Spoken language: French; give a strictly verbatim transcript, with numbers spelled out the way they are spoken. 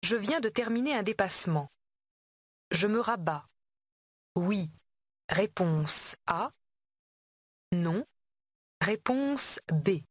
Je viens de terminer un dépassement. Je me rabats. Oui. Réponse A. Non. Réponse B.